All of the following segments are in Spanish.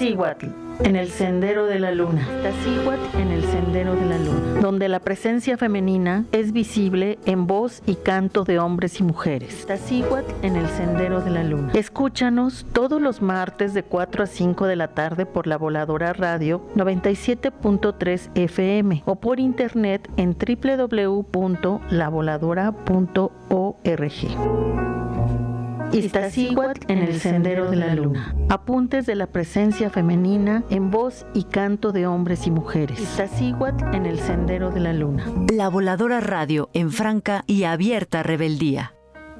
Iztaccíhuatl, en el sendero de la luna. Iztaccíhuatl, en el sendero de la luna, donde la presencia femenina es visible en voz y canto de hombres y mujeres. Iztaccíhuatl, en el sendero de la luna. Escúchanos todos los martes de 4 a 5 de la tarde por La Voladora Radio 97.3 FM o por internet en www.lavoladora.org. Iztaccíhuatl, en el sendero de la luna. Apuntes de la presencia femenina en voz y canto de hombres y mujeres. Iztaccíhuatl, en el sendero de la luna. La Voladora Radio, en franca y abierta rebeldía.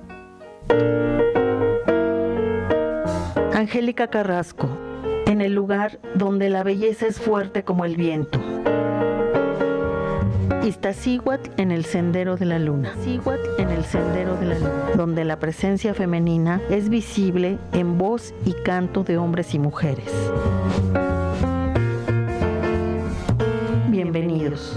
Angélica Carrasco, en el lugar donde la belleza es fuerte como el viento. Iztaccíhuatl, en el sendero de la luna. Iztaccíhuatl, en el sendero de la luna, donde la presencia femenina es visible en voz y canto de hombres y mujeres. Bienvenidos.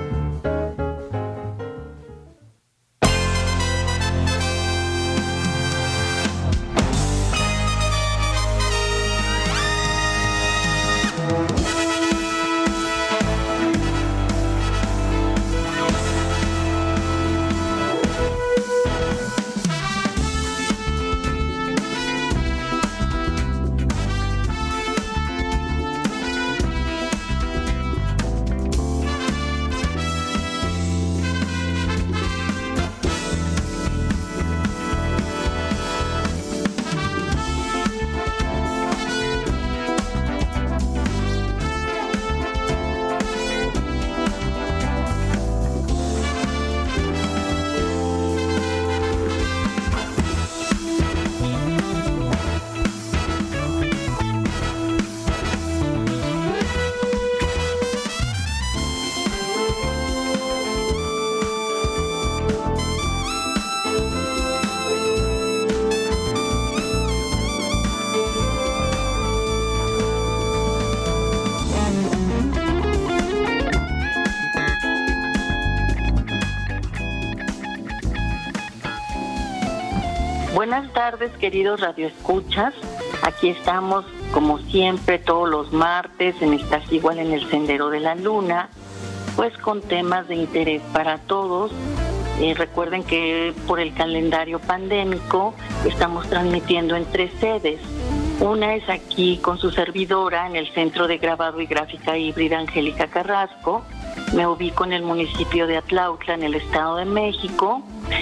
Buenas tardes, queridos radioescuchas. Aquí estamos, como siempre, todos los martes en Iztaccíhuatl, en el sendero de la luna, pues con temas de interés para todos. Recuerden que por el calendario pandémico estamos transmitiendo en 3 sedes. Una es aquí con su servidora en el Centro de Grabado y Gráfica Híbrida Angélica Carrasco. Me ubico en el municipio de Atlautla, en el Estado de México.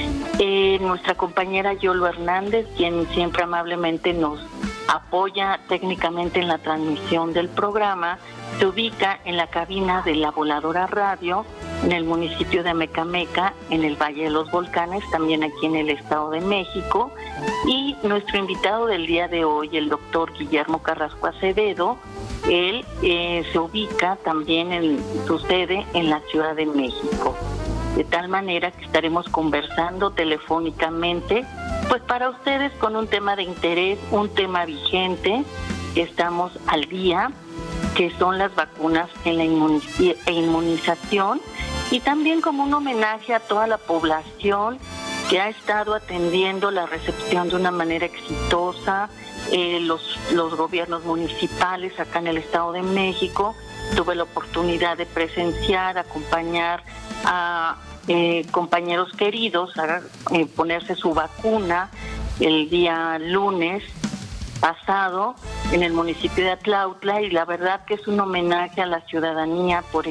Nuestra compañera Yolo Hernández, quien siempre amablemente nos apoya técnicamente en la transmisión del programa, se ubica en la cabina de La Voladora Radio, en el municipio de Amecameca, en el Valle de los Volcanes, también aquí en el Estado de México. Y nuestro invitado del día de hoy, el doctor Guillermo Carrasco Acevedo, él se ubica también en su sede en la Ciudad de México. De tal manera que estaremos conversando telefónicamente, pues para ustedes con un tema de interés, un tema vigente, que estamos al día, que son las vacunas en la inmunización, y también como un homenaje a toda la población que ha estado atendiendo la recepción de una manera exitosa, los gobiernos municipales acá en el Estado de México. Tuve la oportunidad de presenciar, acompañar a compañeros queridos a ponerse su vacuna el día lunes pasado en el municipio de Atlautla, y la verdad que es un homenaje a la ciudadanía por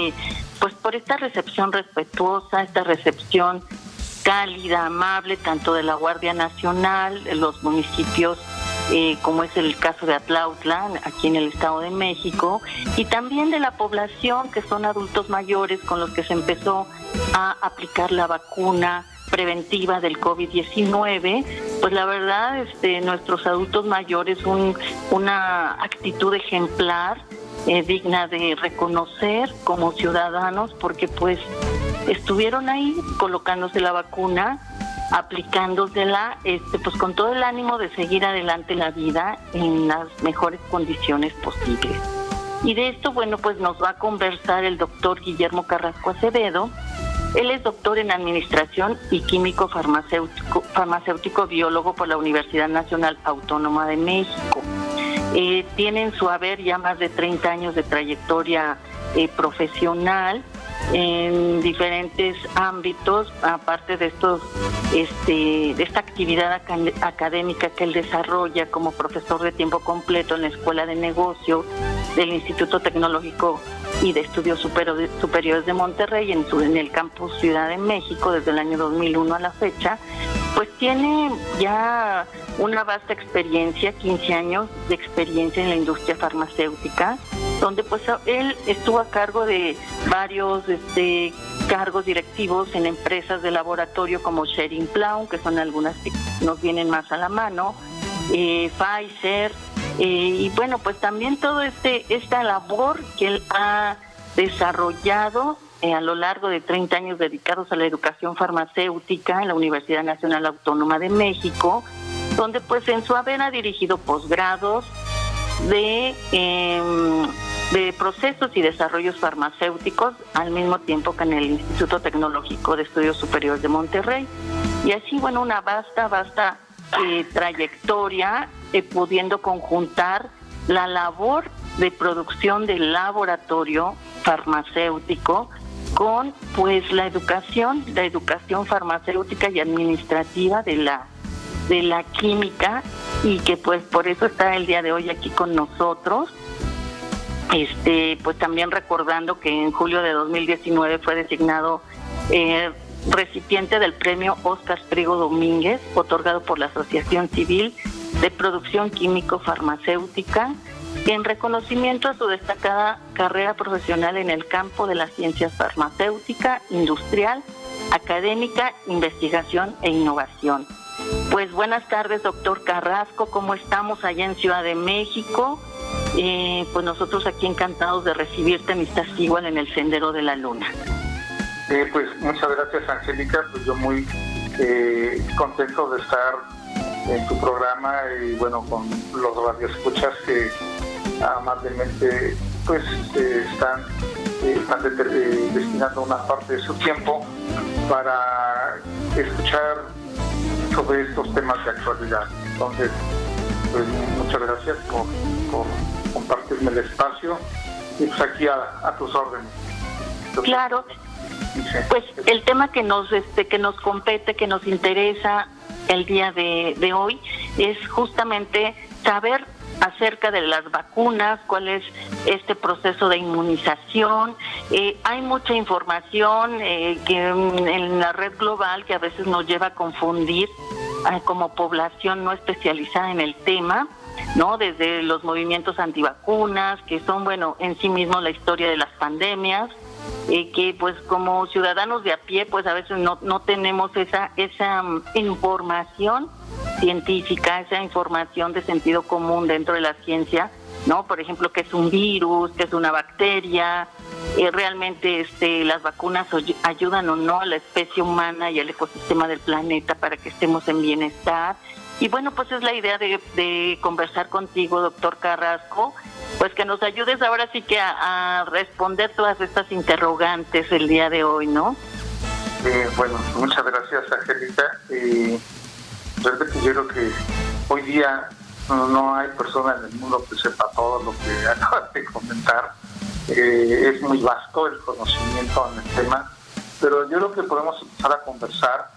esta recepción respetuosa, esta recepción cálida, amable, tanto de la Guardia Nacional, de los municipios como es el caso de Atlautla, aquí en el Estado de México, y también de la población, que son adultos mayores con los que se empezó a aplicar la vacuna preventiva del COVID-19. Pues la verdad, nuestros adultos mayores, una actitud ejemplar, digna de reconocer como ciudadanos, porque pues estuvieron ahí colocándose la vacuna, aplicándosela, pues con todo el ánimo de seguir adelante la vida en las mejores condiciones posibles. Y de esto, bueno, pues nos va a conversar el doctor Guillermo Carrasco Acevedo. Él es doctor en Administración y Químico Farmacéutico Biólogo por la Universidad Nacional Autónoma de México. tiene en su haber ya más de 30 años de trayectoria profesional en diferentes ámbitos, aparte de de esta actividad académica que él desarrolla como profesor de tiempo completo en la Escuela de Negocio del Instituto Tecnológico y de Estudios Superiores de Monterrey en el campus Ciudad de México desde el año 2001 a la fecha. Pues tiene ya una vasta experiencia, 15 años de experiencia en la industria farmacéutica, donde pues él estuvo a cargo de varios cargos directivos en empresas de laboratorio como Schering-Plough, que son algunas que nos vienen más a la mano, Pfizer, y bueno, pues también todo esta labor que él ha desarrollado a lo largo de 30 años dedicados a la educación farmacéutica en la Universidad Nacional Autónoma de México, donde pues en su haber ha dirigido posgrados de procesos y desarrollos farmacéuticos, al mismo tiempo que en el Instituto Tecnológico de Estudios Superiores de Monterrey. Y así, bueno, una vasta trayectoria, pudiendo conjuntar la labor de producción del laboratorio farmacéutico con pues la educación farmacéutica y administrativa de la química, y que pues por eso está el día de hoy aquí con nosotros. Pues también recordando que en julio de 2019 fue designado recipiente del premio Óscar Priego Domínguez, otorgado por la Asociación Civil de Producción Químico-Farmacéutica, en reconocimiento a su destacada carrera profesional en el campo de las ciencias farmacéutica, industrial, académica, investigación e innovación. Pues buenas tardes, doctor Carrasco, ¿cómo estamos allá en Ciudad de México? Pues nosotros aquí encantados de recibirte en Iztaccíhuatl en el Sendero de la Luna. Pues muchas gracias, Angélica, pues yo muy contento de estar en tu programa y bueno, con los radioescuchas que amablemente pues están destinando una parte de su tiempo para escuchar sobre estos temas de actualidad. Entonces, pues muchas gracias por compartirme el espacio y pues aquí a tus órdenes. Entonces, claro. Sí. Pues el tema que nos compete, que nos interesa el día de hoy, es justamente saber acerca de las vacunas, cuál es este proceso de inmunización. Hay mucha información que en la red global que a veces nos lleva a confundir como población no especializada en el tema, ¿no? Desde los movimientos antivacunas, que son, bueno, en sí mismos la historia de las pandemias, que pues como ciudadanos de a pie pues a veces no tenemos esa información científica, esa información de sentido común dentro de la ciencia, ¿no? Por ejemplo, qué es un virus, qué es una bacteria, realmente las vacunas ayudan o no a la especie humana y al ecosistema del planeta para que estemos en bienestar. Y bueno, pues es la idea de conversar contigo, doctor Carrasco, pues que nos ayudes ahora sí que a responder todas estas interrogantes el día de hoy, ¿no? Bueno, muchas gracias, Angélica. Realmente yo creo que hoy día no hay persona en el mundo que sepa todo lo que acabas de comentar. Es muy vasto el conocimiento en el tema, pero yo creo que podemos empezar a conversar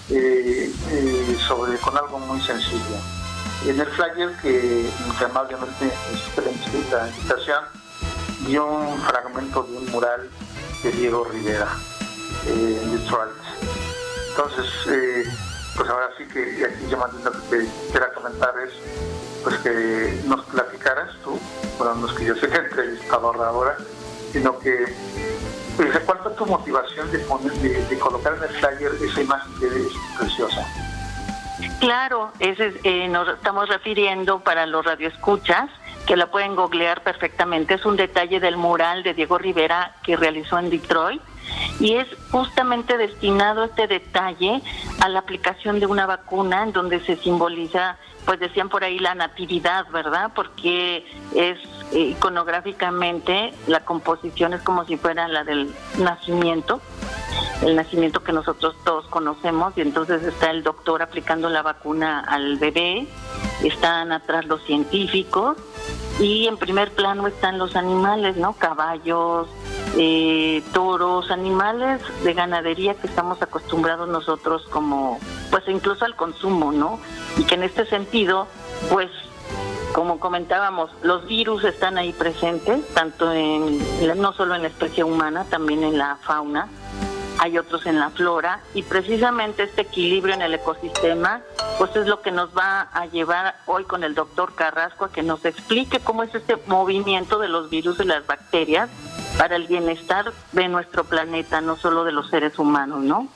con algo muy sencillo. En el flyer que amablemente la invitación, vi un fragmento de un mural de Diego Rivera en Detroit. Entonces, pues ahora sí que aquí yo más lo que te quiera comentar es pues que nos platicaras tú, bueno, no es que yo sea el entrevistador ahora, sino que pues, ¿cuál fue tu motivación de colocar en el flyer esa imagen que es preciosa? Claro, nos estamos refiriendo para los radioescuchas, que la pueden googlear perfectamente. Es un detalle del mural de Diego Rivera que realizó en Detroit, y es justamente destinado este detalle a la aplicación de una vacuna en donde se simboliza, pues decían por ahí, la natividad, ¿verdad? Porque es iconográficamente la composición es como si fuera la del nacimiento, el nacimiento que nosotros todos conocemos, y entonces está el doctor aplicando la vacuna al bebé, están atrás los científicos y en primer plano están los animales, ¿no? Caballos, toros, animales de ganadería que estamos acostumbrados nosotros como, pues incluso al consumo, ¿no? Y que en este sentido, pues, como comentábamos, los virus están ahí presentes, tanto no solo en la especie humana, también en la fauna, hay otros en la flora, y precisamente este equilibrio en el ecosistema, pues es lo que nos va a llevar hoy con el doctor Carrasco a que nos explique cómo es este movimiento de los virus y las bacterias para el bienestar de nuestro planeta, no solo de los seres humanos, ¿no?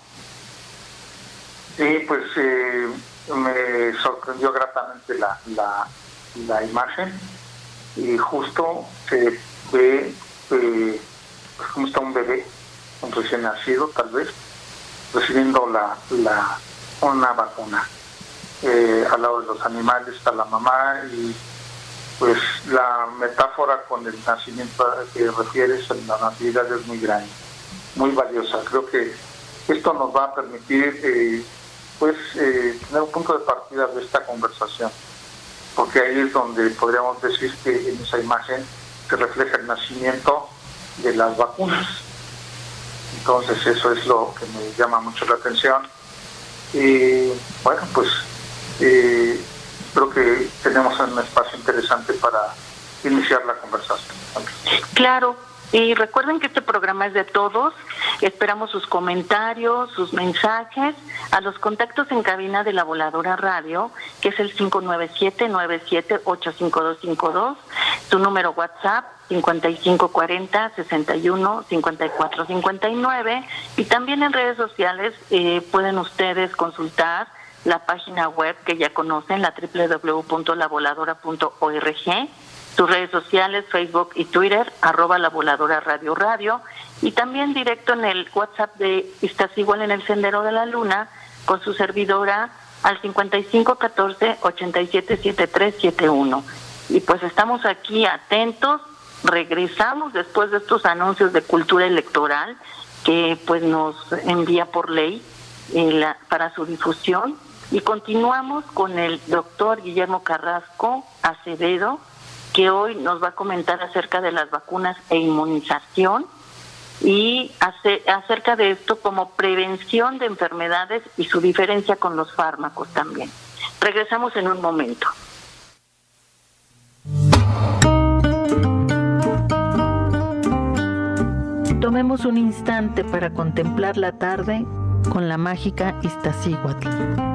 Sí, pues me sorprendió gratamente la imagen, y justo se ve pues cómo está un bebé, un recién nacido tal vez, recibiendo una vacuna. Al lado de los animales está la mamá, y pues la metáfora con el nacimiento que refieres a la natividad es muy grande, muy valiosa. Creo que esto nos va a permitir tener un punto de partida de esta conversación, porque ahí es donde podríamos decir que en esa imagen se refleja el nacimiento de las vacunas. Entonces eso es lo que me llama mucho la atención. Y bueno, pues creo que tenemos un espacio interesante para iniciar la conversación. Claro, y recuerden que este programa es de todos. Esperamos sus comentarios, sus mensajes a los contactos en cabina de La Voladora Radio, que es el 597-97-85252, su número WhatsApp 5540-61-5459, y también en redes sociales pueden ustedes consultar la página web que ya conocen, la www.lavoladora.org, sus redes sociales, Facebook y Twitter, @La Voladora Radio, y también directo en el WhatsApp de Estás Igual en el Sendero de la Luna, con su servidora al 5514-877371. Y pues estamos aquí atentos, regresamos después de estos anuncios de cultura electoral que pues nos envía por ley para su difusión, y continuamos con el doctor Guillermo Carrasco Acevedo, que hoy nos va a comentar acerca de las vacunas e inmunización, y acerca de esto como prevención de enfermedades y su diferencia con los fármacos también. Regresamos en un momento. Tomemos un instante para contemplar la tarde con la mágica Iztaccíhuatl.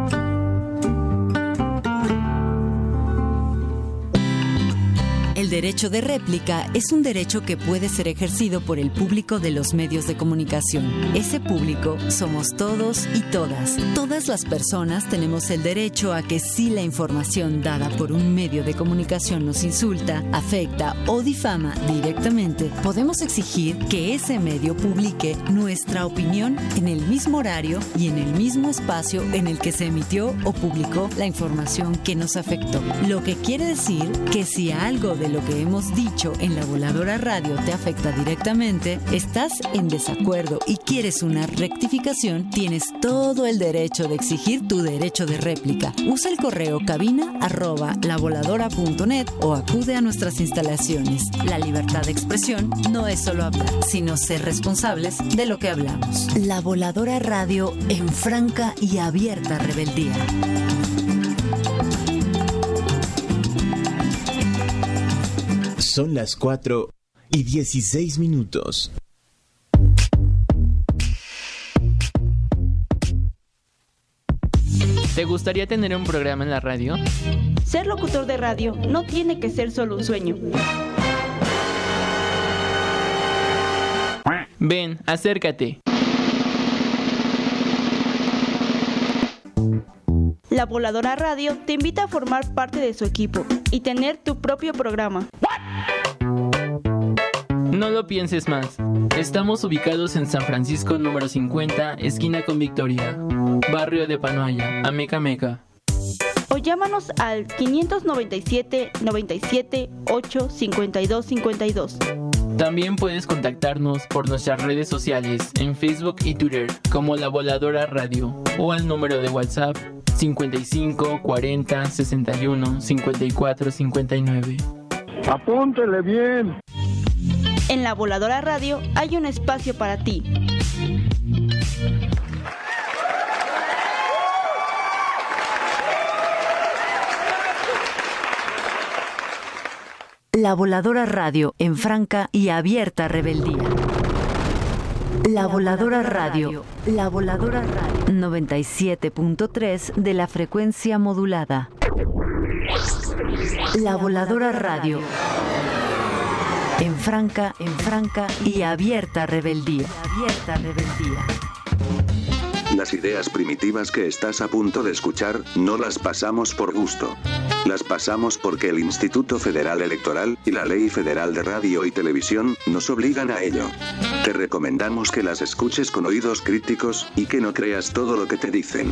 El derecho de réplica es un derecho que puede ser ejercido por el público de los medios de comunicación. Ese público somos todos y todas. Todas las personas tenemos el derecho a que si la información dada por un medio de comunicación nos insulta, afecta o difama directamente, podemos exigir que ese medio publique nuestra opinión en el mismo horario y en el mismo espacio en el que se emitió o publicó la información que nos afectó. Lo que quiere decir que si algo de lo que hemos dicho en La Voladora Radio te afecta directamente, estás en desacuerdo y quieres una rectificación, tienes todo el derecho de exigir tu derecho de réplica. Usa el correo cabina@lavoladora.net o acude a nuestras instalaciones. La libertad de expresión no es solo hablar, sino ser responsables de lo que hablamos. La Voladora Radio en franca y abierta rebeldía. Son las 4:16. ¿Te gustaría tener un programa en la radio? Ser locutor de radio no tiene que ser solo un sueño. Ven, acércate. La Voladora Radio te invita a formar parte de su equipo y tener tu propio programa. No lo pienses más. Estamos ubicados en San Francisco número 50, esquina con Victoria, barrio de Panoaya, Amecameca. O llámanos al 597 97 8 52 52. También puedes contactarnos por nuestras redes sociales en Facebook y Twitter como La Voladora Radio o al número de WhatsApp 55 40 61 54 59. Apúntele bien. En La Voladora Radio hay un espacio para ti. La Voladora Radio en franca y abierta rebeldía. La Voladora Radio. La Voladora Radio. 97.3 de la frecuencia modulada. La Voladora Radio. En franca y abierta rebeldía. Abierta rebeldía. Las ideas primitivas que estás a punto de escuchar, no las pasamos por gusto. Las pasamos porque el Instituto Federal Electoral y la Ley Federal de Radio y Televisión nos obligan a ello. Te recomendamos que las escuches con oídos críticos y que no creas todo lo que te dicen.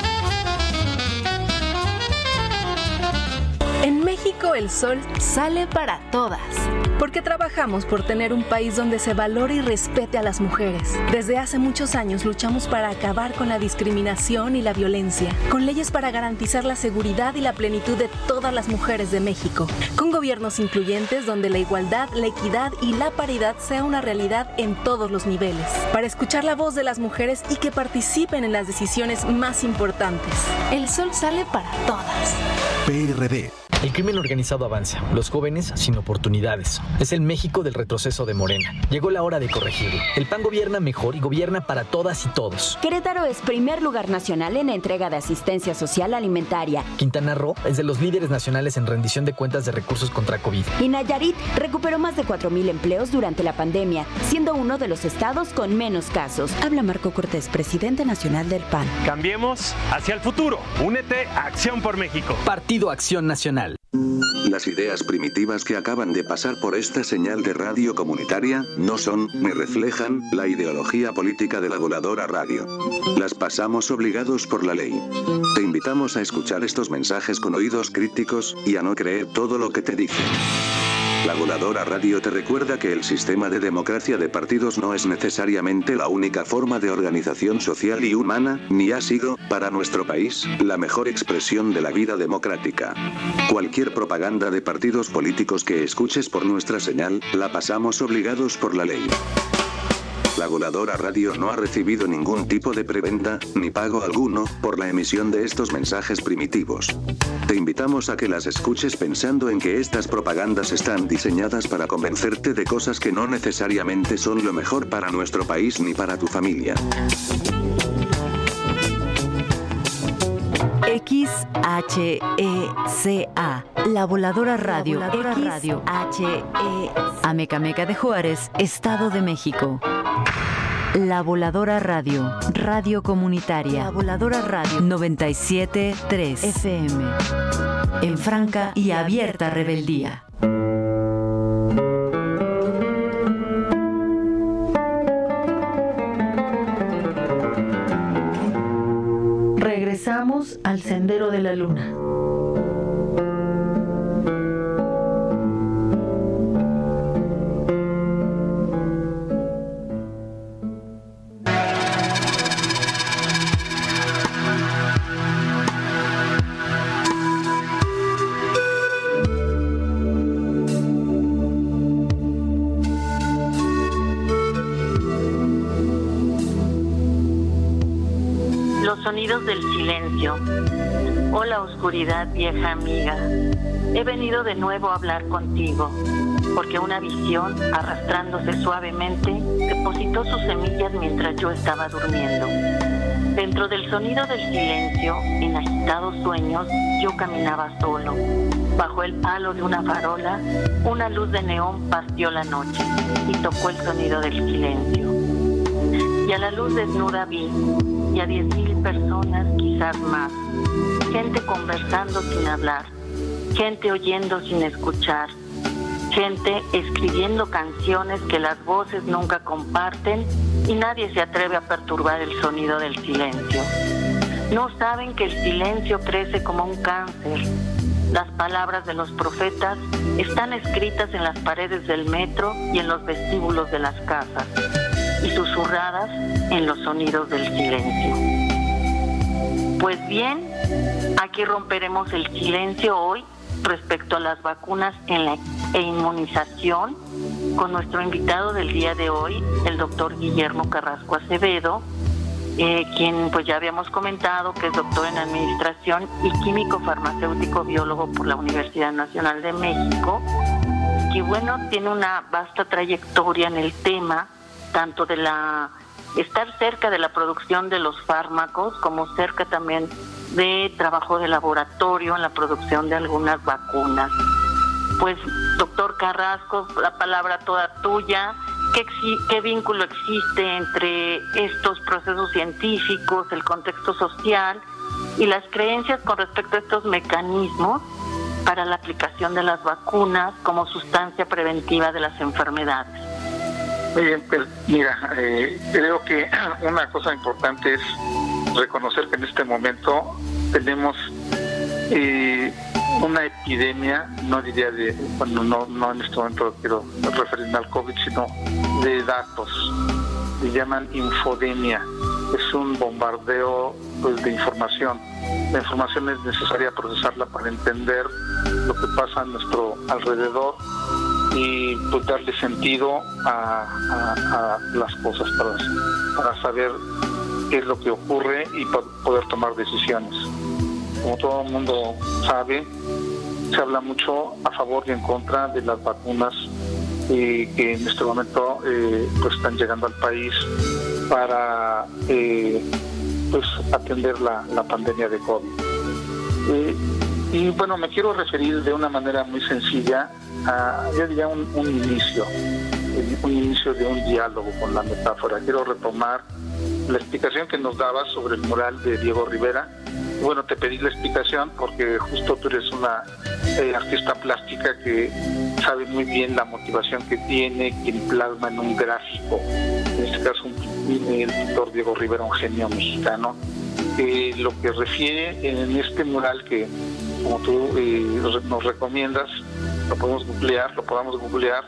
En México el sol sale para todas, porque trabajamos por tener un país donde se valore y respete a las mujeres. Desde hace muchos años luchamos para acabar con la discriminación y la violencia, con leyes para garantizar la seguridad y la plenitud de todas las mujeres de México, con gobiernos incluyentes donde la igualdad, la equidad y la paridad sea una realidad en todos los niveles, para escuchar la voz de las mujeres y que participen en las decisiones más importantes. El sol sale para todas. PRD. El crimen organizado avanza, los jóvenes sin oportunidades. Es el México del retroceso de Morena. Llegó la hora de corregirlo. El PAN gobierna mejor y gobierna para todas y todos. Querétaro es primer lugar nacional en entrega de asistencia social alimentaria. Quintana Roo es de los líderes nacionales en rendición de cuentas de recursos contra COVID. Y Nayarit recuperó más de 4,000 empleos durante la pandemia, siendo uno de los estados con menos casos. Habla Marco Cortés, presidente nacional del PAN. Cambiemos hacia el futuro. Únete a Acción por México. Partido Acción Nacional. Las ideas primitivas que acaban de pasar por esta señal de radio comunitaria no son ni reflejan la ideología política de La Voladora Radio. Las pasamos obligados por la ley. Te invitamos a escuchar estos mensajes con oídos críticos y a no creer todo lo que te dicen. La Voladora Radio te recuerda que el sistema de democracia de partidos no es necesariamente la única forma de organización social y humana, ni ha sido, para nuestro país, la mejor expresión de la vida democrática. Cualquier propaganda de partidos políticos que escuches por nuestra señal, la pasamos obligados por la ley. La Voladora Radio no ha recibido ningún tipo de prebenda, ni pago alguno, por la emisión de estos mensajes primitivos. Te invitamos a que las escuches pensando en que estas propagandas están diseñadas para convencerte de cosas que no necesariamente son lo mejor para nuestro país ni para tu familia. XHECA, La Voladora Radio. Amecameca de Juárez, Estado de México. La Voladora Radio, radio comunitaria. La Voladora Radio 97.3 FM. En franca y abierta rebeldía. Regresamos al Sendero de la Luna. Sonidos del silencio. Hola oscuridad, vieja amiga. He venido de nuevo a hablar contigo, porque una visión, arrastrándose suavemente, depositó sus semillas mientras yo estaba durmiendo. Dentro del sonido del silencio, en agitados sueños, yo caminaba solo. Bajo el palo de una farola, una luz de neón partió la noche y tocó el sonido del silencio. Y a la luz desnuda vi, y a 10,000 personas, quizás más. Gente conversando sin hablar, gente oyendo sin escuchar, gente escribiendo canciones que las voces nunca comparten y nadie se atreve a perturbar el sonido del silencio. No saben que el silencio crece como un cáncer, las palabras de los profetas están escritas en las paredes del metro y en los vestíbulos de las casas, y susurradas en los sonidos del silencio. Pues bien, aquí romperemos el silencio hoy respecto a las vacunas e inmunización con nuestro invitado del día de hoy, el doctor Guillermo Carrasco Acevedo, quien pues ya habíamos comentado que es doctor en Administración y químico farmacéutico biólogo por la Universidad Nacional de México, que bueno, tiene una vasta trayectoria en el tema, tanto de estar cerca de la producción de los fármacos, como cerca también de trabajo de laboratorio en la producción de algunas vacunas. Pues, doctor Carrasco, la palabra toda tuya. ¿Qué vínculo existe entre estos procesos científicos, el contexto social y las creencias con respecto a estos mecanismos para la aplicación de las vacunas como sustancia preventiva de las enfermedades? Muy bien, pues mira, creo que una cosa importante es reconocer que en este momento tenemos una epidemia, no diría no en este momento quiero referirme al COVID, sino de datos. Le llaman infodemia. Es un bombardeo de información. La información es necesaria procesarla para entender lo que pasa a nuestro alrededor y pues darle sentido a las cosas para saber qué es lo que ocurre y poder tomar decisiones. Como todo el mundo sabe, se habla mucho a favor y en contra de las vacunas que en este momento pues están llegando al país para pues atender la pandemia de COVID. Y bueno, me quiero referir de una manera muy sencilla a, yo diría, un inicio de un diálogo con la metáfora. Quiero retomar la explicación que nos dabas sobre el mural de Diego Rivera. Bueno, te pedí la explicación porque justo tú eres una artista plástica que sabe muy bien la motivación que tiene quien plasma en un gráfico. En este caso, el pintor Diego Rivera, un genio mexicano. Lo que refiere en este mural que, como tú nos recomiendas, lo podamos googlear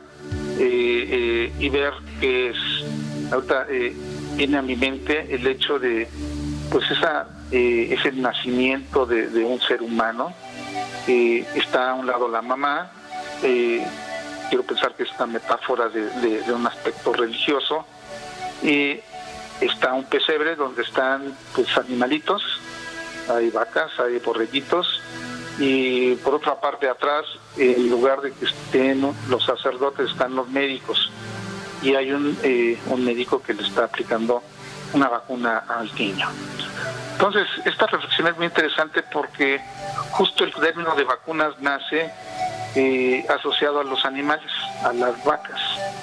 y ver que es. Ahorita viene a mi mente el hecho de pues ese nacimiento de un ser humano. Está a un lado la mamá, quiero pensar que es una metáfora de un aspecto religioso, y está un pesebre donde están pues animalitos, hay vacas, hay borreguitos, y por otra parte atrás, en lugar de que estén los sacerdotes, están los médicos, y hay un médico que le está aplicando una vacuna al niño. Entonces, esta reflexión es muy interesante porque justo el término de vacunas nace asociado a los animales, a las vacas.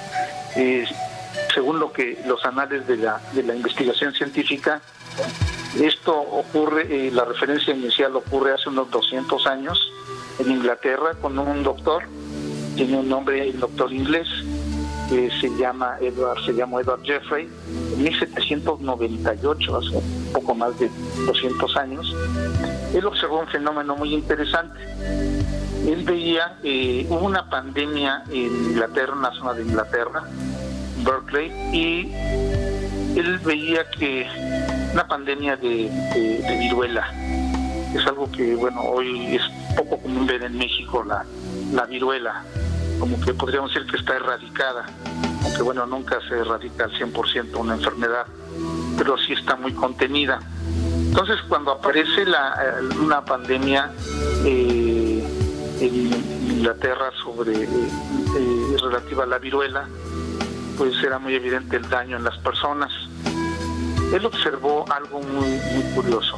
Según los anales de la investigación científica, esto ocurre, la referencia inicial ocurre hace unos 200 años en Inglaterra con un doctor, tiene un nombre, el doctor inglés, que se llamó Edward Jeffrey, en 1798, hace un poco más de 200 años. Él observó un fenómeno muy interesante. Él veía, hubo una pandemia en Inglaterra, en una zona de Inglaterra, Berkeley, y él veía que una pandemia de viruela, es algo que, bueno, hoy es poco común ver en México, la viruela, como que podríamos decir que está erradicada, aunque bueno, nunca se erradica al 100% una enfermedad, pero sí está muy contenida. Entonces, cuando aparece una pandemia en Inglaterra relativa a la viruela, pues era muy evidente el daño en las personas. Él observó algo muy, muy curioso.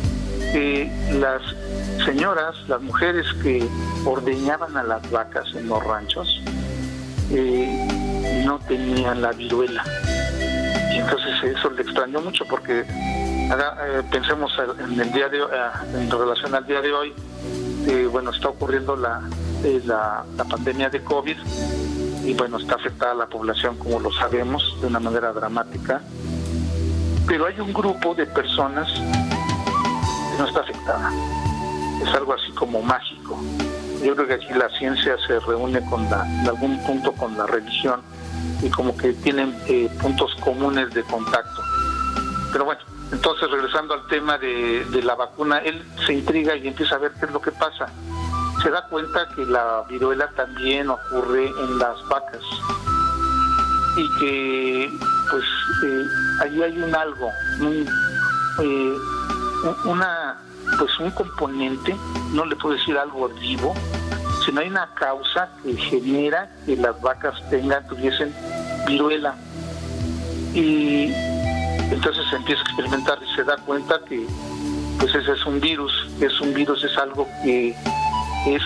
Las señoras, las mujeres que ordeñaban a las vacas en los ranchos, no tenían la viruela. Y entonces eso le extrañó mucho porque pensemos en el día de en relación al día de hoy, bueno, está ocurriendo la pandemia de COVID y bueno, está afectada a la población, como lo sabemos, de una manera dramática, pero hay un grupo de personas que no está afectada. Es algo así como mágico. lógico. Yo creo que aquí la ciencia se reúne en algún punto con la religión y como que tienen puntos comunes de contacto. Pero bueno, entonces regresando al tema de la vacuna, él se intriga y empieza a ver qué es lo que pasa. Se da cuenta que la viruela también ocurre en las vacas y que pues allí hay un algo, un componente, no le puedo decir algo vivo, sino hay una causa que genera que las vacas tuviesen viruela. Y entonces se empieza a experimentar y se da cuenta que pues ese es un virus. Es algo que es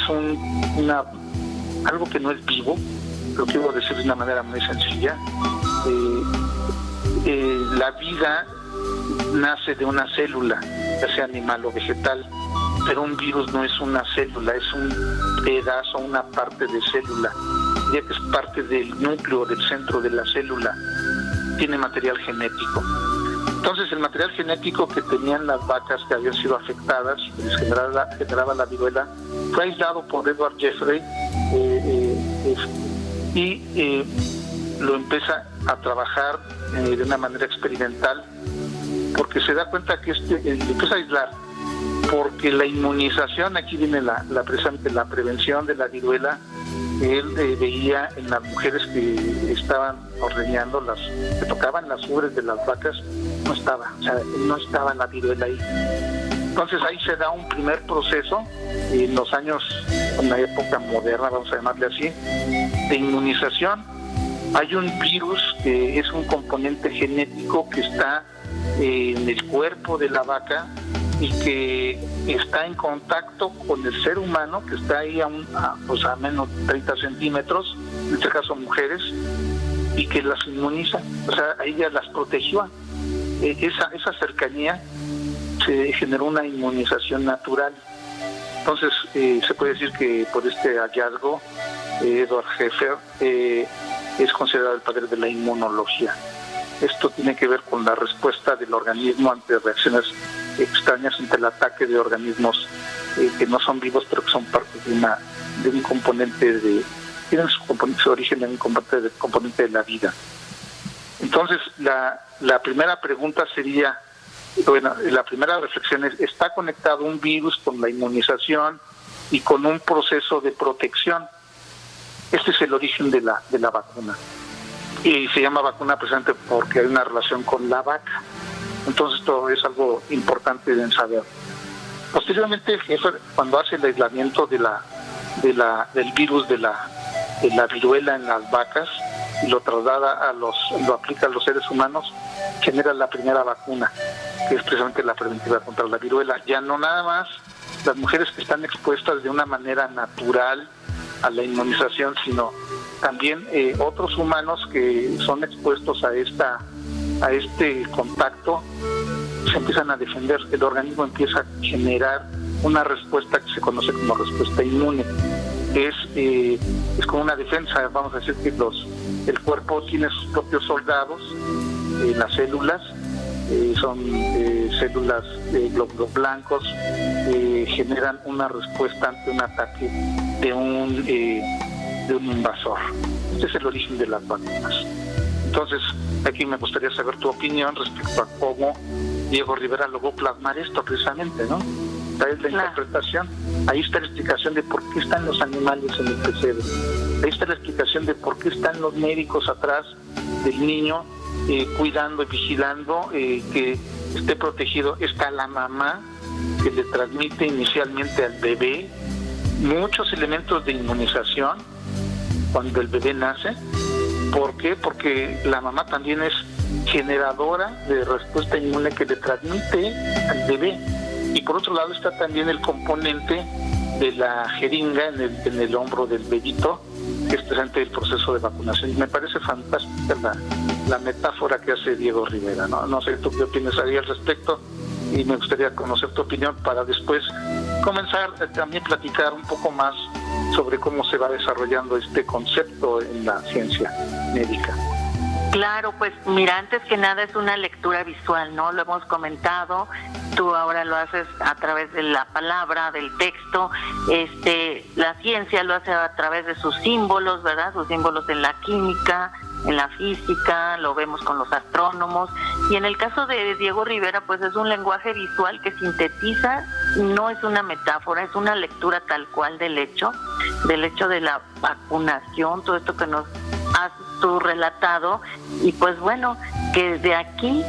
algo que no es vivo. Lo quiero decir de una manera muy sencilla. La vida nace de una célula, ya sea animal o vegetal, pero un virus no es una célula, es un pedazo, una parte de célula, ya que es parte del núcleo, del centro de la célula, tiene material genético. Entonces el material genético que tenían las vacas que habían sido afectadas, que les generaba la viruela, fue aislado por Edward Jeffrey y lo empieza a trabajar de una manera experimental, porque se da cuenta que empieza a aislar, porque la inmunización, aquí viene la prevención de la viruela. Él veía en las mujeres que estaban ordeñando, que tocaban las ubres de las vacas, no estaba la viruela ahí. Entonces ahí se da un primer proceso en los años, en la época moderna, vamos a llamarle así, de inmunización. Hay un virus que es un componente genético que está en el cuerpo de la vaca y que está en contacto con el ser humano, que está ahí a menos 30 centímetros, en este caso mujeres, y que las inmuniza, a ellas las protegió. Esa cercanía se generó una inmunización natural. Entonces se puede decir que por este hallazgo Edward Jeffrey es considerado el padre de la inmunología. Esto tiene que ver con la respuesta del organismo ante reacciones extrañas, ante el ataque de organismos que no son vivos, pero que son parte de un componente tienen su origen en un componente de la vida. Entonces, la primera pregunta sería, la primera reflexión es, ¿está conectado un virus con la inmunización y con un proceso de protección? Este es el origen de la vacuna. Y se llama vacuna precisamente porque hay una relación con la vaca. Entonces todo es algo importante de saber. Posteriormente, cuando hace el aislamiento del virus de la viruela en las vacas y lo traslada lo aplica a los seres humanos, genera la primera vacuna, que es precisamente la preventiva contra la viruela. Ya no nada más las mujeres que están expuestas de una manera natural a la inmunización, sino también otros humanos que son expuestos a este contacto se empiezan a defender. El organismo empieza a generar una respuesta que se conoce como respuesta inmune. Es como una defensa, vamos a decir que el cuerpo tiene sus propios soldados, las células, son células de glóbulos blancos, generan una respuesta ante un ataque de un invasor. Este es el origen de las vacunas. Entonces, aquí me gustaría saber tu opinión respecto a cómo Diego Rivera logró plasmar esto precisamente, ¿no? Ahí es la interpretación, ahí está la explicación de por qué están los animales en el pesebre, ahí está la explicación de por qué están los médicos atrás del niño, cuidando y vigilando que esté protegido. Está la mamá que le transmite inicialmente al bebé muchos elementos de inmunización cuando el bebé nace. ¿Por qué? Porque la mamá también es generadora de respuesta inmune que le transmite al bebé. Y por otro lado está también el componente de la jeringa en el hombro del bebito, que es presente el proceso de vacunación. Me parece fantástica la metáfora que hace Diego Rivera, ¿no? No sé tú qué opinas ahí al respecto, y me gustaría conocer tu opinión para después comenzar también a platicar un poco más sobre cómo se va desarrollando este concepto en la ciencia médica. Claro, pues mira, antes que nada es una lectura visual, ¿no? Lo hemos comentado, tú ahora lo haces a través de la palabra, del texto, la ciencia lo hace a través de sus símbolos, ¿verdad? Sus símbolos en la química, en la física, lo vemos con los astrónomos, y en el caso de Diego Rivera pues es un lenguaje visual que sintetiza, no es una metáfora, es una lectura tal cual del hecho de la vacunación, todo esto que nos has tú relatado, y pues bueno, que de aquí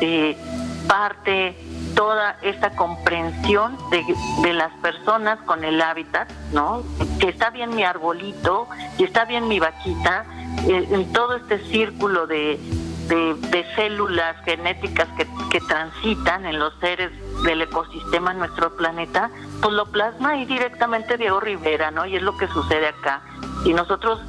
parte toda esta comprensión de las personas con el hábitat, ¿no? Que está bien mi arbolito, y está bien mi vaquita, en todo este círculo de células genéticas que transitan en los seres del ecosistema en nuestro planeta, pues lo plasma ahí directamente Diego Rivera, ¿no? Y es lo que sucede acá. Y nosotros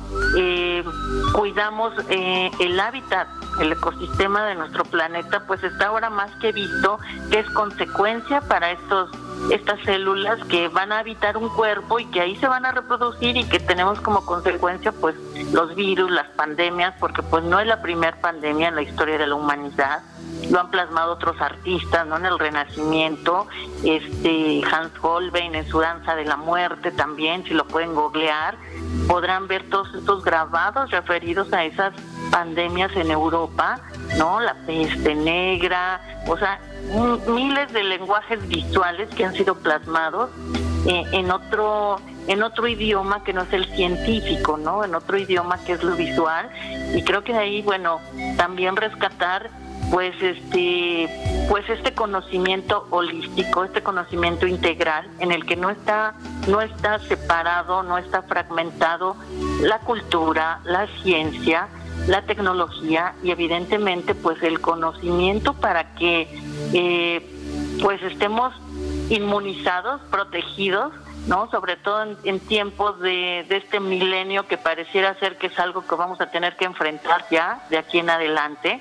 cuidamos el hábitat, el ecosistema de nuestro planeta, pues está ahora más que visto que es consecuencia para estas células que van a habitar un cuerpo y que ahí se van a reproducir, y que tenemos como consecuencia pues los virus, las pandemias, porque pues no es la primera pandemia en la historia de la humanidad. Lo han plasmado otros artistas, ¿no? En el Renacimiento, Hans Holbein en su Danza de la Muerte también, si lo pueden googlear, podrán ver todos estos grabados referidos a esas pandemias en Europa, ¿no? La peste negra, o sea, miles de lenguajes visuales que han sido plasmados en otro idioma que no es el científico, ¿no? En otro idioma que es lo visual, y creo que de ahí, bueno, también rescatar pues este conocimiento holístico, este conocimiento integral, en el que no está separado, no está fragmentado la cultura, la ciencia, la tecnología y evidentemente pues el conocimiento para que pues estemos inmunizados, protegidos, ¿no? Sobre todo en tiempos de este milenio que pareciera ser que es algo que vamos a tener que enfrentar ya de aquí en adelante.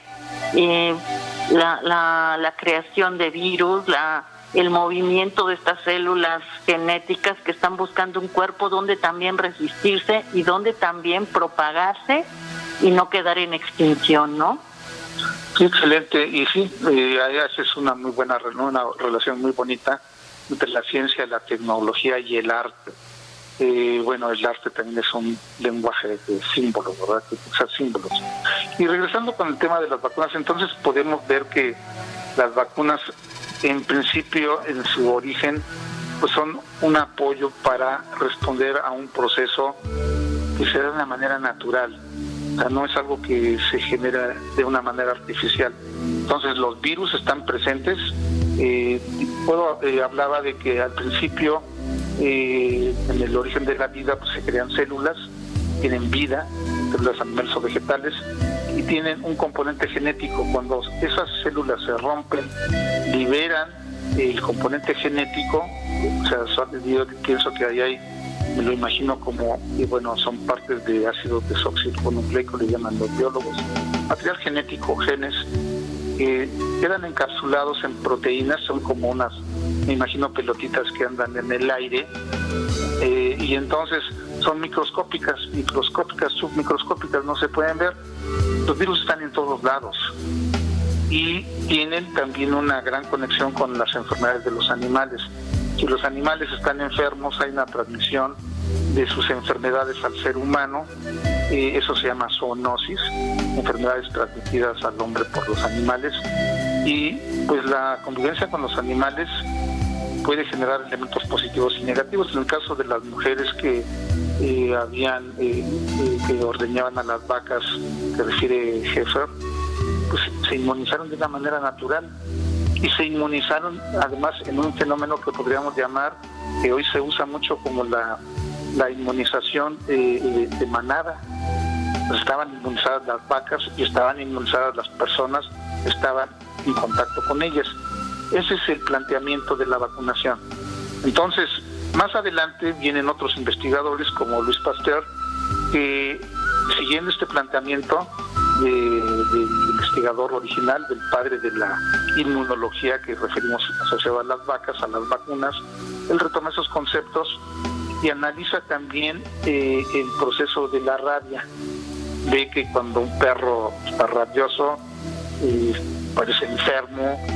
La creación de virus, el movimiento de estas células genéticas que están buscando un cuerpo donde también resistirse y donde también propagarse y no quedar en extinción, ¿no? Sí, excelente. Y sí, ahí haces una muy buena, una relación muy bonita entre la ciencia, la tecnología y el arte. Bueno, el arte también es un lenguaje de símbolos, ¿verdad? Que usa símbolos. Y regresando con el tema de las vacunas, entonces podemos ver que las vacunas, en principio, en su origen, pues son un apoyo para responder a un proceso que se da de una manera natural. O sea, no es algo que se genera de una manera artificial. Entonces, los virus están presentes. Hablaba de que al principio, en el origen de la vida, pues se crean células, tienen vida, células animales o vegetales, y tienen un componente genético. Cuando esas células se rompen, liberan el componente genético. O sea, yo pienso que ahí hay, me lo imagino como, son partes de ácido desoxirribonucleico, le llaman los biólogos, material genético, genes, quedan encapsulados en proteínas, son como unas, me imagino, pelotitas que andan en el aire, y entonces son microscópicas, submicroscópicas, no se pueden ver. Los virus están en todos lados y tienen también una gran conexión con las enfermedades de los animales. Si los animales están enfermos, hay una transmisión de sus enfermedades al ser humano. Eso se llama zoonosis, enfermedades transmitidas al hombre por los animales. Y pues la convivencia con los animales puede generar elementos positivos y negativos. En el caso de las mujeres que que ordeñaban a las vacas, que refiere Heffer, pues se inmunizaron de una manera natural. Y se inmunizaron además en un fenómeno que podríamos llamar, que hoy se usa mucho como la inmunización de manada. Pues estaban inmunizadas las vacas y estaban inmunizadas las personas que estaban en contacto con ellas. Ese es el planteamiento de la vacunación. Entonces, más adelante vienen otros investigadores como Louis Pasteur, que siguiendo este planteamiento del investigador original, del padre de la inmunología que referimos asociado a las vacas, a las vacunas, él retoma esos conceptos y analiza también el proceso de la rabia. Ve que cuando un perro está rabioso, parece enfermo,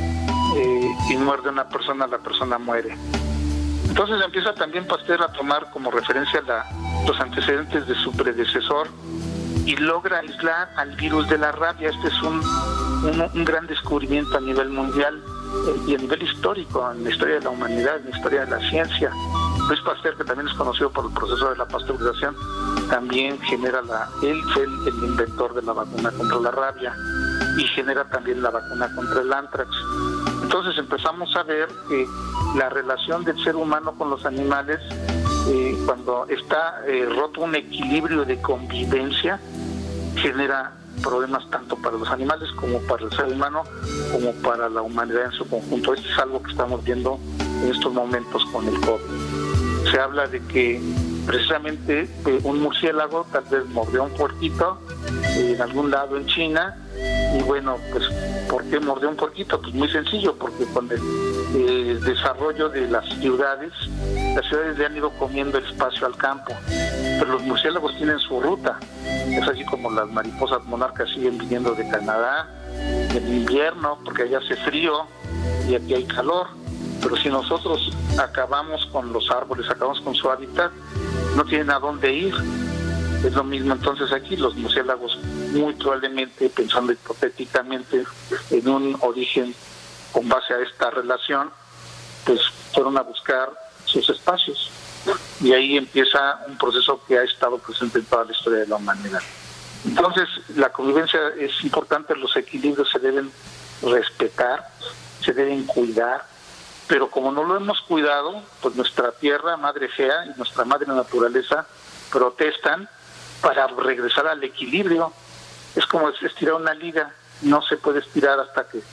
y muerde a una persona, la persona muere. Entonces empieza también Pasteur a tomar como referencia los antecedentes de su predecesor y logra aislar al virus de la rabia. Este es un gran descubrimiento a nivel mundial y a nivel histórico, en la historia de la humanidad, en la historia de la ciencia. Luis Pasteur, que también es conocido por el proceso de la pasteurización, también él fue el inventor de la vacuna contra la rabia y genera también la vacuna contra el anthrax. Entonces empezamos a ver que la relación del ser humano con los animales, cuando está roto un equilibrio de convivencia, genera problemas tanto para los animales como para el ser humano, como para la humanidad en su conjunto. Esto es algo que estamos viendo en estos momentos con el COVID. Se habla de que precisamente un murciélago tal vez mordió a un puerquito en algún lado en China, y bueno, pues ¿por qué mordió un puerquito? Pues muy sencillo, porque con el desarrollo de las ciudades le han ido comiendo el espacio al campo, pero los murciélagos tienen su ruta. Es así como las mariposas monarcas siguen viniendo de Canadá en invierno, porque allá hace frío y aquí hay calor. Pero si nosotros acabamos con los árboles, acabamos con su hábitat, no tienen a dónde ir. Es lo mismo entonces aquí, los murciélagos muy probablemente, pensando hipotéticamente en un origen con base a esta relación, pues fueron a buscar sus espacios. Y ahí empieza un proceso que ha estado presente en toda la historia de la humanidad. Entonces, la convivencia es importante, los equilibrios se deben respetar, se deben cuidar, pero como no lo hemos cuidado, pues nuestra tierra, madre fea, y nuestra madre naturaleza protestan para regresar al equilibrio. Es como estirar una liga, no se puede estirar hasta que,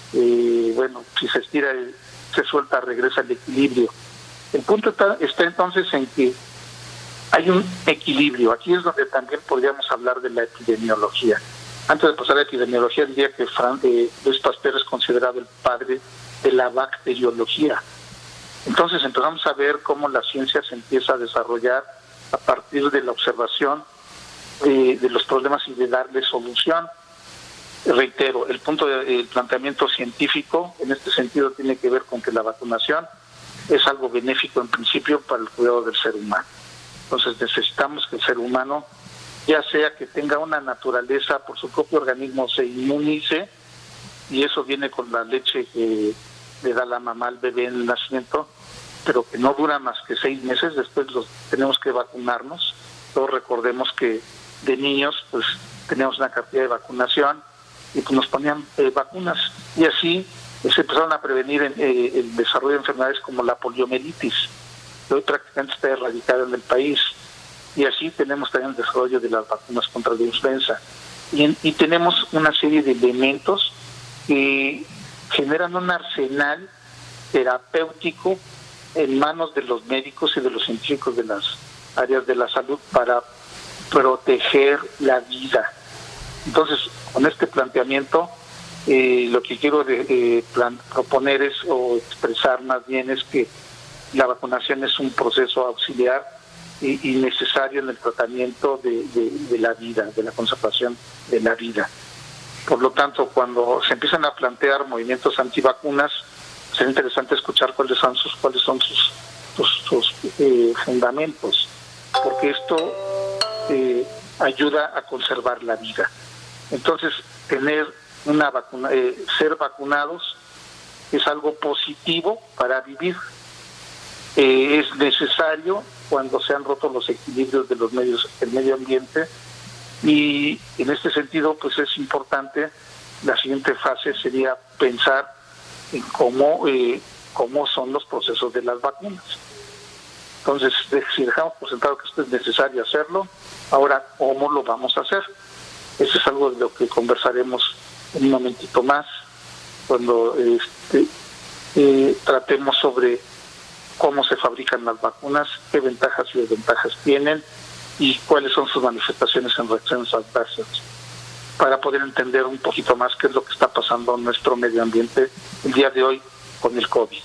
si se estira, se suelta, regresa al equilibrio. El punto está entonces en que hay un equilibrio. Aquí es donde también podríamos hablar de la epidemiología. Antes de pasar a la epidemiología, diría que Luis Pasteur es considerado el padre de la bacteriología. Entonces empezamos a ver cómo la ciencia se empieza a desarrollar a partir de la observación de los problemas y de darle solución. Reitero, el punto del planteamiento científico en este sentido tiene que ver con que la vacunación es algo benéfico en principio para el cuidado del ser humano. Entonces necesitamos que el ser humano, ya sea que tenga una naturaleza por su propio organismo, se inmunice, y eso viene con la leche que le da la mamá al bebé en el nacimiento, pero que no dura más que 6 meses, después tenemos que vacunarnos. Todos recordemos que de niños pues teníamos una cartilla de vacunación y pues nos ponían vacunas, y así se empezaron a prevenir el desarrollo de enfermedades como la poliomielitis, que hoy prácticamente está erradicada en el país, y así tenemos también el desarrollo de las vacunas contra la influenza, y tenemos una serie de elementos que generan un arsenal terapéutico en manos de los médicos y de los científicos de las áreas de la salud para proteger la vida. Entonces, con este planteamiento, lo que quiero proponer o expresar más bien es que la vacunación es un proceso auxiliar y necesario en el tratamiento de la vida, de la conservación de la vida. Por lo tanto, cuando se empiezan a plantear movimientos antivacunas, será interesante escuchar cuáles son sus fundamentos, porque esto ayuda a conservar la vida. Entonces, tener una vacuna, ser vacunados es algo positivo para vivir. Es necesario cuando se han roto los equilibrios de del medio ambiente, y en este sentido pues es importante. La siguiente fase sería pensar en cómo son los procesos de las vacunas. Entonces, si dejamos por sentado que esto es necesario hacerlo, ahora ¿cómo lo vamos a hacer? Eso es algo de lo que conversaremos un momentito más, cuando tratemos sobre cómo se fabrican las vacunas, qué ventajas y desventajas tienen y cuáles son sus manifestaciones en reacciones adversas, para poder entender un poquito más qué es lo que está pasando en nuestro medio ambiente el día de hoy con el COVID.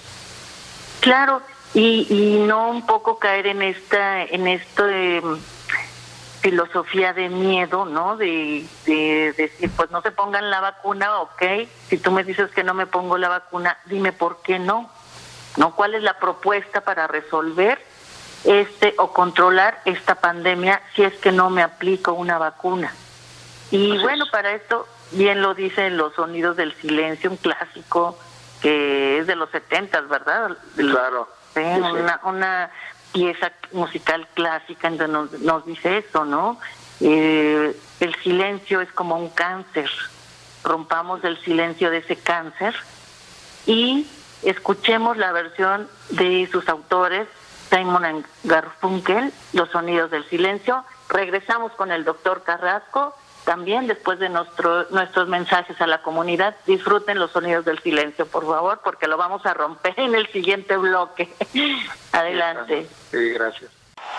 Claro, y no un poco caer en esto filosofía de miedo, ¿no? De decir, pues no se pongan la vacuna, ok. Si tú me dices que no me pongo la vacuna, dime por qué no. ¿No? ¿Cuál es la propuesta para resolver o controlar esta pandemia si es que no me aplico una vacuna? Y bueno, para esto, bien lo dicen los sonidos del silencio, un clásico que es de los 70, ¿verdad? Claro. Sí, una pieza musical clásica en donde nos dice eso, ¿no? El silencio es como un cáncer. Rompamos el silencio de ese cáncer y escuchemos la versión de sus autores, Simon & Garfunkel, Los sonidos del silencio. Regresamos con el doctor Carrasco. También después de nuestros mensajes a la comunidad, disfruten los sonidos del silencio, por favor, porque lo vamos a romper en el siguiente bloque. Adelante. Sí, gracias.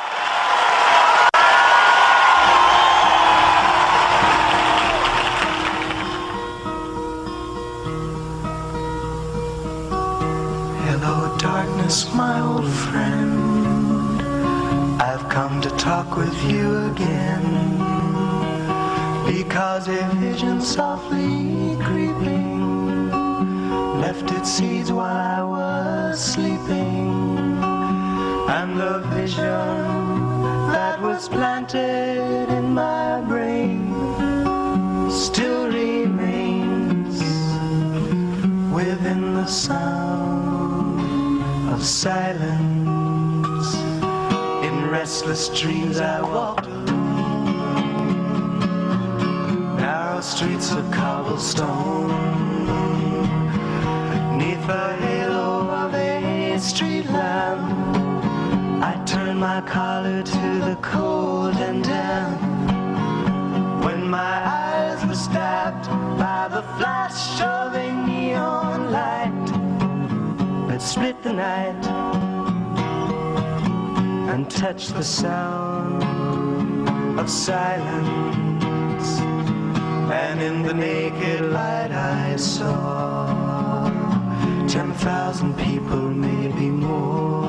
Hello, darkness, my old friend. I've come to talk with you again. Because a vision softly creeping left its seeds while I was sleeping, and the vision that was planted in my brain still remains within the sound of silence. In restless dreams I walked streets of cobblestone, neath the halo of a street lamp. I turned my collar to the cold and damp. When my eyes were stabbed by the flash of a neon light that split the night and touched the sound of silence. And in the naked light I saw 10,000 people, maybe more.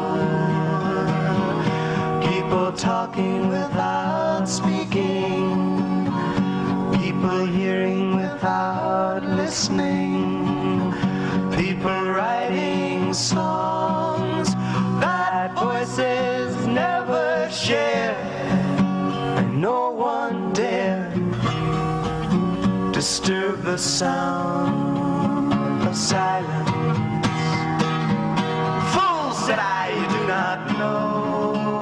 People talking without speaking, people hearing without listening, people writing songs that voices never share, and no one dared disturb the sound of silence. Fool, said I, you do not know.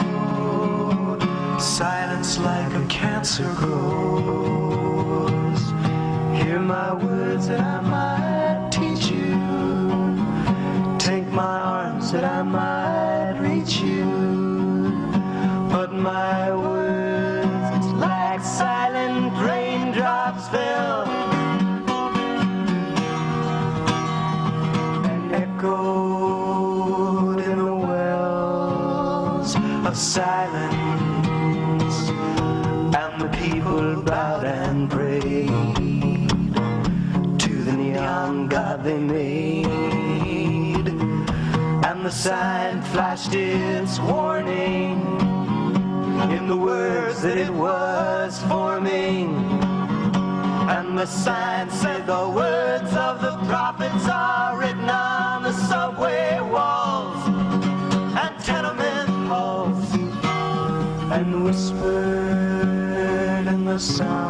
Silence like a cancer grows. Hear my words that I might teach you. Take my arms that I might reach you. But my words, like silent raindrops, fell and echoed in the wells of silence. And the people bowed and prayed to the neon god they made. And the sign flashed its warning in the words that it was forming. And the sign said the words of the prophets are written on the subway walls and tenement halls, and whispered in the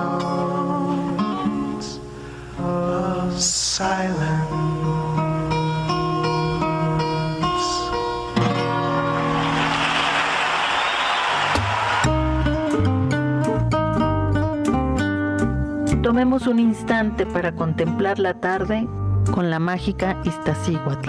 sounds of silence. Tomemos un instante para contemplar la tarde con la mágica Iztaccíhuatl.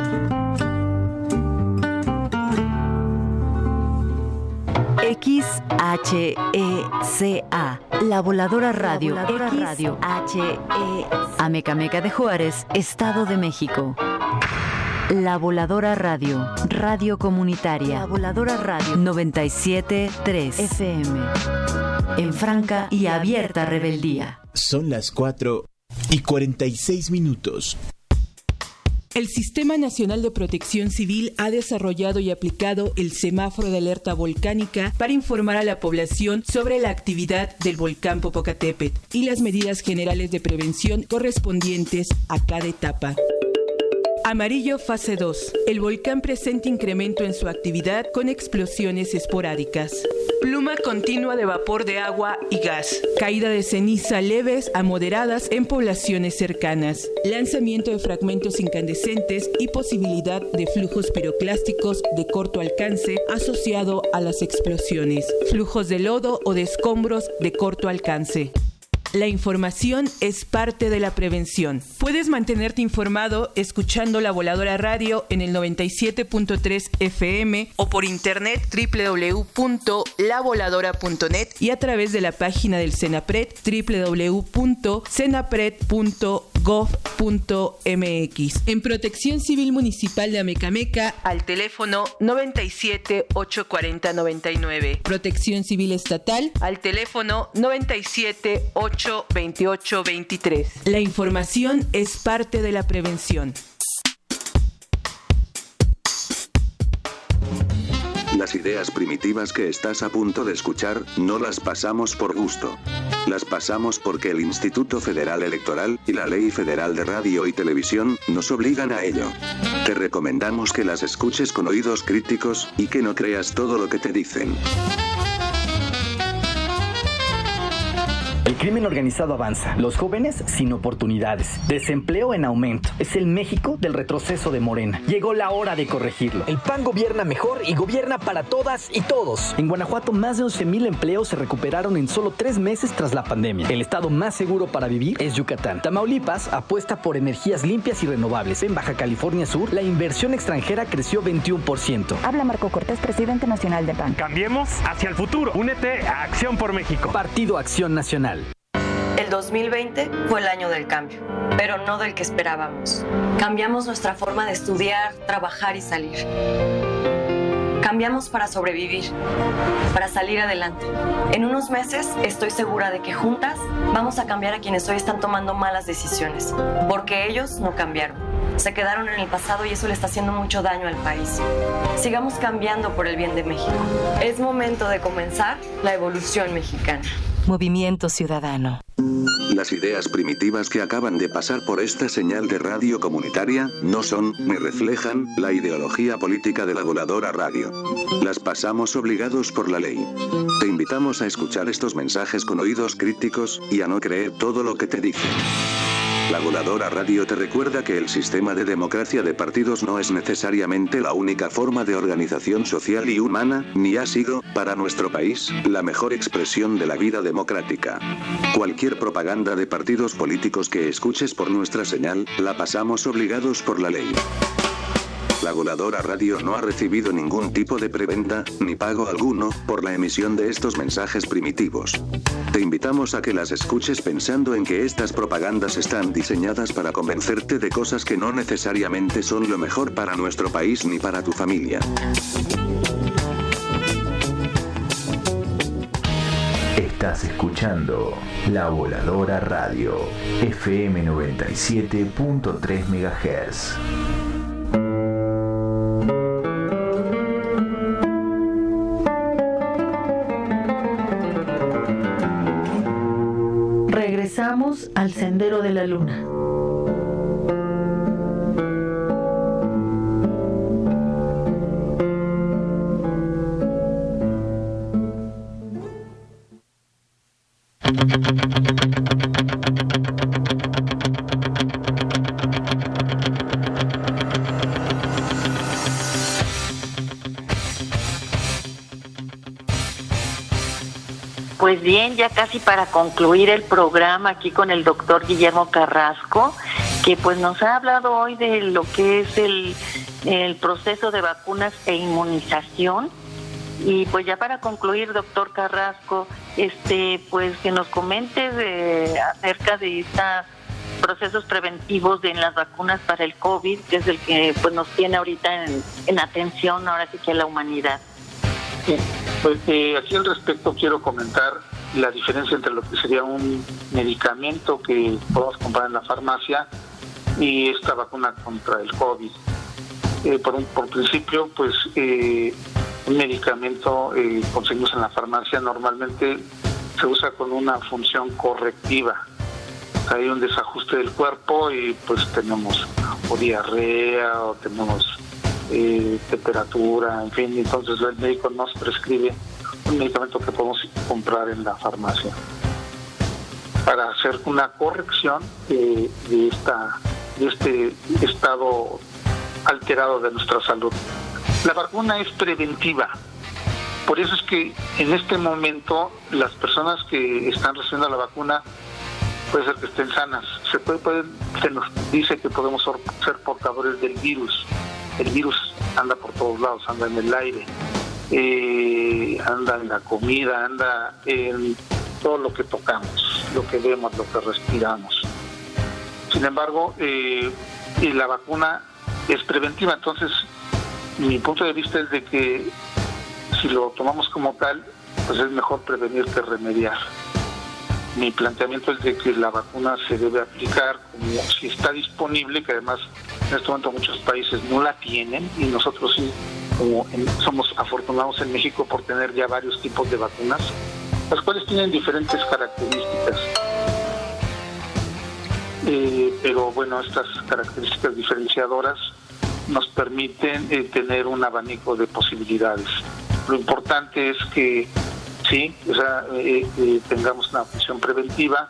XHECA, La Voladora Radio. XHECA, Amecameca de Juárez, Estado de México. La Voladora Radio, radio comunitaria. La Voladora Radio, 97.3 FM. En franca y abierta rebeldía. Son las 4:46. El Sistema Nacional de Protección Civil ha desarrollado y aplicado el semáforo de alerta volcánica para informar a la población sobre la actividad del volcán Popocatépetl y las medidas generales de prevención correspondientes a cada etapa. Amarillo fase 2. El volcán presenta incremento en su actividad con explosiones esporádicas. Pluma continua de vapor de agua y gas. Caída de ceniza leves a moderadas en poblaciones cercanas. Lanzamiento de fragmentos incandescentes y posibilidad de flujos piroclásticos de corto alcance asociado a las explosiones. Flujos de lodo o de escombros de corto alcance. La información es parte de la prevención. Puedes mantenerte informado escuchando La Voladora Radio en el 97.3 FM o por internet www.lavoladora.net y a través de la página del CENAPRED www.cenapred.gov.mx. En Protección Civil Municipal de Amecameca al teléfono 97 840 99. Protección Civil Estatal al teléfono 97 828 23. La información es parte de la prevención. Las ideas primitivas que estás a punto de escuchar, no las pasamos por gusto. Las pasamos porque el Instituto Federal Electoral y la Ley Federal de Radio y Televisión nos obligan a ello. Te recomendamos que las escuches con oídos críticos y que no creas todo lo que te dicen. El crimen organizado avanza, los jóvenes sin oportunidades, desempleo en aumento. Es el México del retroceso de Morena. Llegó la hora de corregirlo. El PAN gobierna mejor y gobierna para todas y todos. En Guanajuato, más de 11,000 empleos se recuperaron en solo 3 meses tras la pandemia. El estado más seguro para vivir es Yucatán. Tamaulipas apuesta por energías limpias y renovables. En Baja California Sur, la inversión extranjera creció 21%. Habla Marco Cortés, presidente nacional de PAN. Cambiemos hacia el futuro. Únete a Acción por México. Partido Acción Nacional. El 2020 fue el año del cambio, pero no del que esperábamos. Cambiamos nuestra forma de estudiar, trabajar y salir. Cambiamos para sobrevivir, para salir adelante. En unos meses estoy segura de que juntas vamos a cambiar a quienes hoy están tomando malas decisiones, porque ellos no cambiaron. Se quedaron en el pasado y eso le está haciendo mucho daño al país. Sigamos cambiando por el bien de México. Es momento de comenzar la evolución mexicana. Movimiento Ciudadano. Las ideas primitivas que acaban de pasar por esta señal de radio comunitaria no son ni reflejan la ideología política de La Voladora Radio. Las pasamos obligados por la ley. Te invitamos a escuchar estos mensajes con oídos críticos y a no creer todo lo que te dicen. La Voladora Radio te recuerda que el sistema de democracia de partidos no es necesariamente la única forma de organización social y humana, ni ha sido, para nuestro país, la mejor expresión de la vida democrática. Cualquier propaganda de partidos políticos que escuches por nuestra señal, la pasamos obligados por la ley. La Voladora Radio no ha recibido ningún tipo de preventa, ni pago alguno, por la emisión de estos mensajes primitivos. Te invitamos a que las escuches pensando en que estas propagandas están diseñadas para convencerte de cosas que no necesariamente son lo mejor para nuestro país ni para tu familia. Estás escuchando La Voladora Radio, FM 97.3 MHz. Regresamos al Sendero de la Luna. Pues bien, ya casi para concluir el programa aquí con el doctor Guillermo Carrasco, que pues nos ha hablado hoy de lo que es el proceso de vacunas e inmunización. Y pues ya para concluir, doctor Carrasco, pues que nos comente acerca de estos procesos preventivos en las vacunas para el COVID, que es el que pues nos tiene ahorita en atención, ahora sí que a la humanidad. Sí, pues aquí al respecto quiero comentar la diferencia entre lo que sería un medicamento que podemos comprar en la farmacia y esta vacuna contra el COVID. Por principio, pues un medicamento conseguimos en la farmacia normalmente se usa con una función correctiva. Hay un desajuste del cuerpo y pues tenemos o diarrea o tenemos temperatura, en fin, entonces el médico nos prescribe un medicamento que podemos comprar en la farmacia para hacer una corrección de este estado alterado de nuestra salud. La vacuna es preventiva, por eso es que en este momento las personas que están recibiendo la vacuna puede ser que estén sanas, se nos dice que podemos ser portadores del virus. El virus anda por todos lados, anda en el aire, anda en la comida, anda en todo lo que tocamos, lo que vemos, lo que respiramos. Sin embargo, la vacuna es preventiva, entonces mi punto de vista es de que si lo tomamos como tal, pues es mejor prevenir que remediar. Mi planteamiento es de que la vacuna se debe aplicar como si está disponible, que además en este momento muchos países no la tienen y nosotros sí, somos afortunados en México por tener ya varios tipos de vacunas, las cuales tienen diferentes características. Pero bueno, estas características diferenciadoras nos permiten tener un abanico de posibilidades. Lo importante es que sí, tengamos una función preventiva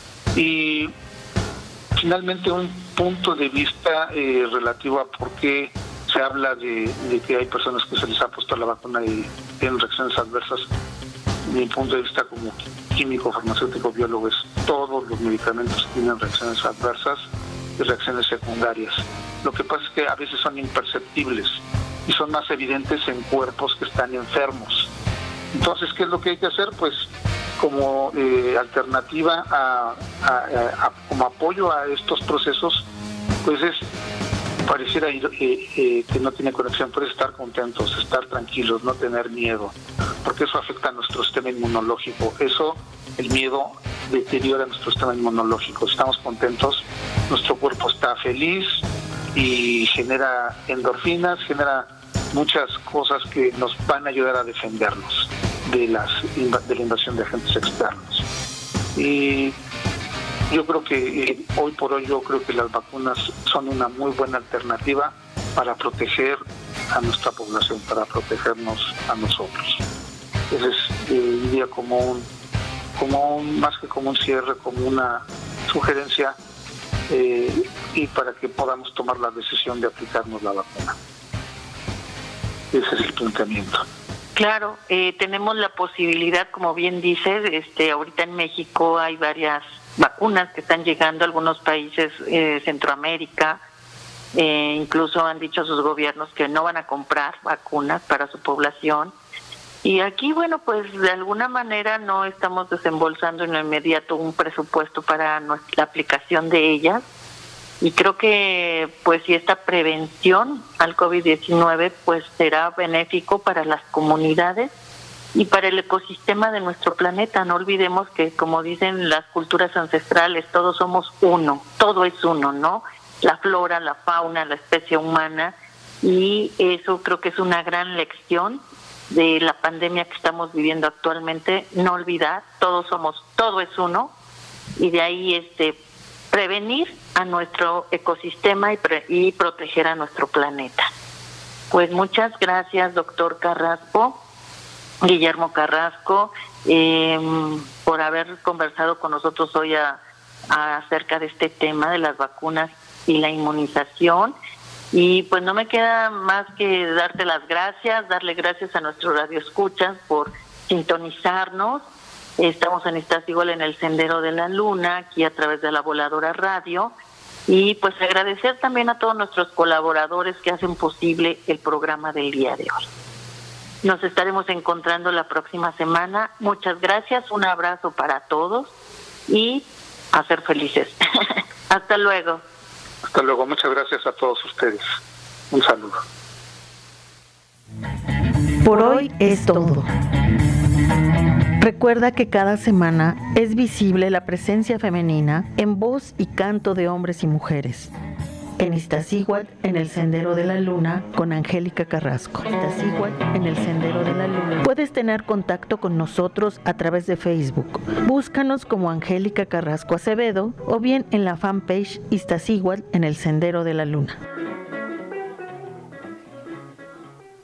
y finalmente un punto de vista relativo a por qué se habla de que hay personas que se les ha puesto la vacuna y tienen reacciones adversas. Mi punto de vista como químico, farmacéutico, biólogo es todos los medicamentos tienen reacciones adversas y reacciones secundarias. Lo que pasa es que a veces son imperceptibles y son más evidentes en cuerpos que están enfermos. Entonces, ¿qué es lo que hay que hacer? Pues como alternativa como apoyo a estos procesos, pues pareciera que no tiene conexión, pero es estar contentos, estar tranquilos, no tener miedo, porque eso afecta a nuestro sistema inmunológico. El miedo deteriora nuestro sistema inmunológico. Si estamos contentos, nuestro cuerpo está feliz y genera endorfinas, genera muchas cosas que nos van a ayudar a defendernos de la invasión de agentes externos. Y yo creo que hoy por hoy las vacunas son una muy buena alternativa para proteger a nuestra población, para protegernos a nosotros. Ese es, diría, más que como un cierre, como una sugerencia y para que podamos tomar la decisión de aplicarnos la vacuna. Ese es el planteamiento. Claro, tenemos la posibilidad, como bien dices, ahorita en México hay varias vacunas que están llegando a algunos países Centroamérica, incluso han dicho sus gobiernos que no van a comprar vacunas para su población. Y aquí, bueno, pues de alguna manera no estamos desembolsando en lo inmediato un presupuesto para la aplicación de ellas. Y creo que pues si esta prevención al COVID-19 pues será benéfico para las comunidades y para el ecosistema de nuestro planeta. No olvidemos que, como dicen las culturas ancestrales, todos somos uno, todo es uno, ¿no? La flora, la fauna, la especie humana, y eso creo que es una gran lección de la pandemia que estamos viviendo actualmente. No olvidar, todo es uno, y de ahí prevenir a nuestro ecosistema y proteger a nuestro planeta. Pues muchas gracias, doctor Carrasco, Guillermo Carrasco, por haber conversado con nosotros hoy acerca de este tema de las vacunas y la inmunización. Y pues no me queda más que darte las gracias, darle gracias a nuestros radioescuchas por sintonizarnos. Estamos en Estás Igual en el Sendero de la Luna, aquí a través de La Voladora Radio. Y pues agradecer también a todos nuestros colaboradores que hacen posible el programa del día de hoy. Nos estaremos encontrando la próxima semana. Muchas gracias, un abrazo para todos y a ser felices. Hasta luego. Hasta luego, muchas gracias a todos ustedes. Un saludo. Por hoy es todo. Recuerda que cada semana es visible la presencia femenina en voz y canto de hombres y mujeres. en Iztaccíhuatl, en el Sendero de la Luna, con Angélica Carrasco. Iztaccíhuatl, en el Sendero de la Luna. Puedes tener contacto con nosotros a través de Facebook. Búscanos como Angélica Carrasco Acevedo o bien en la fanpage Iztaccíhuatl, en el Sendero de la Luna.